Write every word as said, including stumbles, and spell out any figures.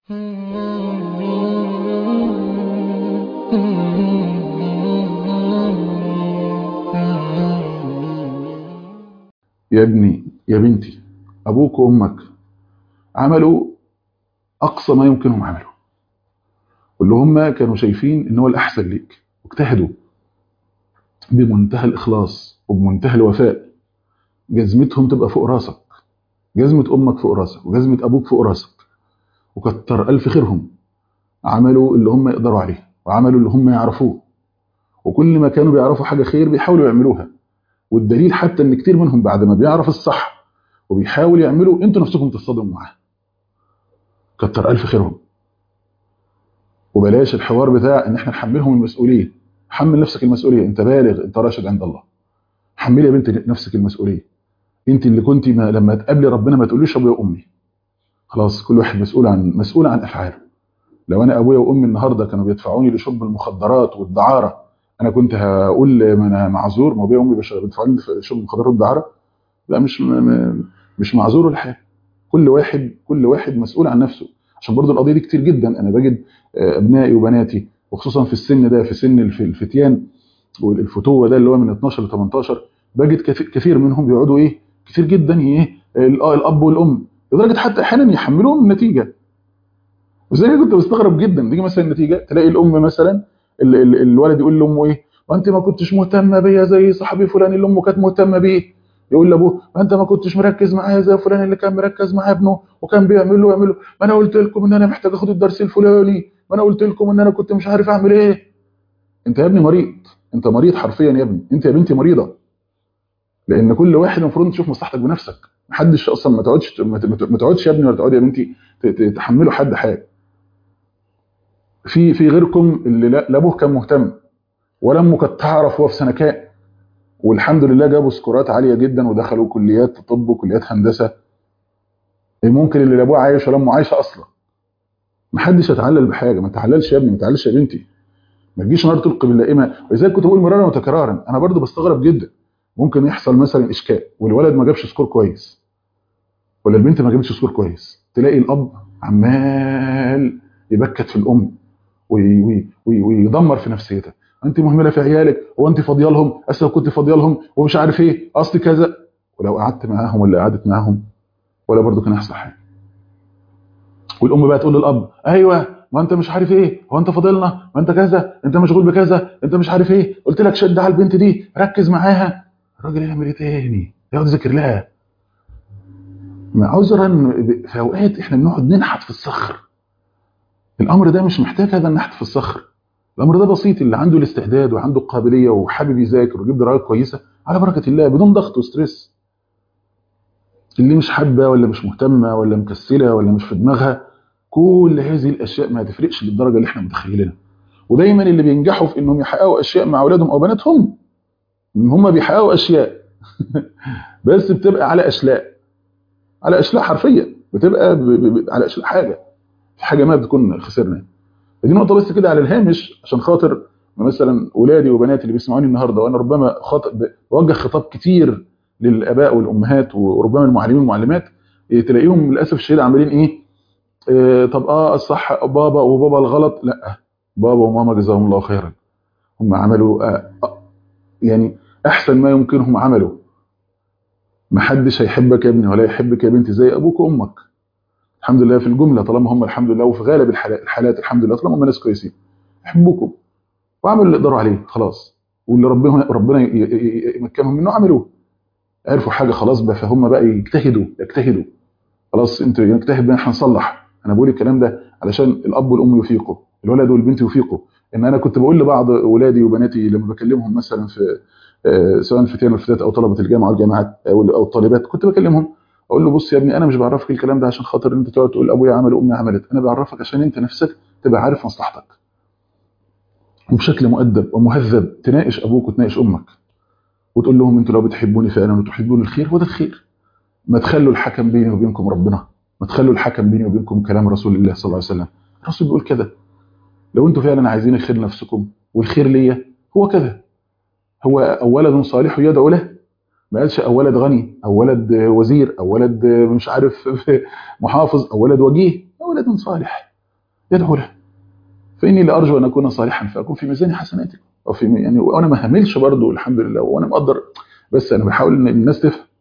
يا ابني يا بنتي، أبوك وأمك عملوا أقصى ما يمكنهم عمله، واللي هم كانوا شايفين إن هو الأحسن ليك، واجتهدوا بمنتهى الإخلاص وبمنتهى الوفاء. جزمتهم تبقى فوق راسك، جزمة أمك فوق راسك، وجزمة أبوك فوق راسك، وكتر ألف خيرهم. عملوا اللي هم يقدروا عليه، وعملوا اللي هم يعرفوه، وكل ما كانوا بيعرفوا حاجة خير بيحاولوا يعملوها. والدليل حتى إن كتير منهم بعد ما بيعرف الصح وبيحاول يعملوا، انتوا نفسكم تصطدموا معاه. كتر ألف خيرهم. وبلاش الحوار بتاع ان احنا نحملهم المسؤوليه. حمل نفسك المسؤوليه، انت بالغ، انت راشد عند الله. حملي يا بنت نفسك المسؤوليه. انت اللي كنت ما لما تقابلي ربنا ما تقوليش ابويا وامي. خلاص، كل واحد مسؤول عن مسؤول عن افعاله. لو انا ابويا وامي النهارده كانوا بيدفعوني لشرب المخدرات والدعاره، انا كنت هقول ما انا معذور، ما ابويا وامي بيدفعوني لشرب المخدرات والدعاره؟ لا، مش م- م- مش معذور ولا حاجه. كل واحد كل واحد مسؤول عن نفسه. عشان برضو القضيه دي كتير جدا انا بجد آه، ابنائي وبناتي، وخصوصا في السن ده، في سن الف- الفتيان والفتوه ده اللي هو من اتناشر ل تمنتاشر، بجد كث- كثير منهم بيقعدوا ايه، كتير جدا ايه، ال- آه، الاب والام، لدرجه حتى احيانا يحملوهم النتيجه. وزي ما كنت بستغرب جدا، تيجي مثلا النتيجه تلاقي الام مثلا، ال- ال- الولد يقول لامه ايه، وانت ما كنتش مهتمه بيا زي صاحبي فلان اللي امه كانت مهتمه بيه. يقول لابوه، ما انت ما كنتش مركز معايا زي فلان اللي كان مركز مع ابنه وكان بيعمل له ويعمل له. ما انا قلت لكم ان انا محتاج اخد الدرس الفلاني، ما انا قلت لكم ان انا كنت مش عارف اعمل ايه. انت يا ابني مريض، انت مريض حرفيا يا ابني، انت يا بنتي مريضه. لان كل واحد المفروض تشوف مصلحتك بنفسك. محدش اصلا، ما تقعدش ما ت- ما تقعدش يا ابني ولا تقعدي يا بنتي ت- ت- تحملوا حد حاجه. في في غيركم اللي لا لا ابوه كان مهتم ولا امه كانت تعرف هو في سنه كام، والحمد لله جابوا سكورات عاليه جدا ودخلوا كليات طب وكليات هندسه. ممكن اللي لا ابوه عايش ولا امه عايشه اصلا. ما حدش يتعلل بحاجه، ما تعللش يا ابني، ما تعللش يا بنتي. ما تجيش نار تلقي باللائمه. ولذلك كنت بقول مرارا وتكرارا، انا برضو بستغرب جدا. ممكن يحصل مثلا اشكال والولد ما جابش سكور كويس، ولا البنت ما جابتش سكور كويس، تلاقي الاب عمال يبكت في الام وي- وي- وي- ويدمر في نفسيتها. انت مهمله في عيالك، هو انت فاضيه لهم، اصل لو كنت فاضيه لهم ومش عارف ايه، اصل كذا. ولو قعدت معاهم ولا قعدت معاهم، ولا برضو كان هيحصل حاجه. والام بقى تقول للاب، ايوه ما انت مش عارف ايه، هو انت فاضلنا، ما انت كذا، انت مشغول بكذا، انت مش عارف ايه، قلت لك شد على البنت دي، ركز معاها. الراجل يعمل ايه تاني؟ يقعد يذاكر لها. عذرا، في اوقات احنا بنقعد ننحت في الصخر. الامر ده مش محتاج هذا النحت في الصخر. الامر ده بسيط، اللي عنده الاستعداد وعنده القابليه وحابب يذاكر ويجيب درجات كويسه على بركه الله بدون ضغط وستريس. اللي مش حابه ولا مش مهتمه ولا مكسله ولا مش في دماغها، كل هذه الاشياء ما هتفرقش للدرجه اللي احنا متخيلينها. ودايما اللي بينجحوا في انهم يحققوا اشياء مع اولادهم او بناتهم، ان هم بيحققوا اشياء بس بتبقى على اشلاء، على اشلاء حرفيا، بتبقى ب... ب... ب... على اشلاء حاجه، في حاجه ما بتكون خسرنا. دي نقطه بس كده على الهامش، عشان خاطر مثلا اولادي وبناتي اللي بيسمعوني النهارده، وانا ربما خاطب بوجه خطاب كتير للاباء والامهات وربما المعلمين والمعلمات، إيه، تلاقيهم للاسف الشديد عاملين ايه، إيه، طب اه الصح بابا وبابا الغلط. لا، بابا وماما جزاهم الله خيرا، هم عملوا آه آه، يعني احسن ما يمكنهم عملوا. محدش هيحبك يا ابني ولا يحبك يا بنتي زي ابوك وامك. الحمد لله في الجمله، طالما هم الحمد لله، وفي غالب الحالات الحالات الحمد لله طالما هم ناس كويسين يحبوكم وعملوا اللي يقدروا عليه خلاص. واللي ربنا ربنا ي- ي- يمكنهم منه عملوه. عرفوا حاجه خلاص بقى، فهم بقى يجتهدوا يجتهدوا. خلاص انت نجتهد بقى، احنا هنصلح. انا بقول الكلام ده علشان الاب والام يفيقوا، الولد والبنت يفيقوا. ان انا كنت بقول لبعض اولادي وبناتي لما بكلمهم مثلا في آه، سواء الفتيان والفتيات او طلبه الجامعه والجامعات او او الطالبات، كنت بكلمهم اقول له بص يا ابني، انا مش بعرفك الكلام ده عشان خاطر انت تقعد تقول ابويا عمل وامي عملت، انا بعرفك عشان انت نفسك تبقى عارف مصلحتك، وبشكل مؤدب ومهذب تناقش ابوك وتناقش امك، وتقول لهم انتوا لو بتحبوني فعلا وتحبون الخير هو ده الخير. ما تخلوا الحكم بيني وبينكم ربنا، ما تخلوا الحكم بيني وبينكم كلام رسول الله صلى الله عليه وسلم. الرسول بيقول كده، لو انتوا فعلا عايزين الخير لنفسكم والخير ليا هو كذا. هو او ولد صالح يدعو له، ما قالش او ولد غني او ولد وزير او ولد مش عارف محافظ او ولد وجيه، او ولد صالح. يدعو له. فاني لارجو ان اكون صالحا فاكون في ميزان حسناتكم، او في يعني، وانا ما هملش برضه الحمد لله، وانا مقدر، بس انا بحاول ان الناس تفهم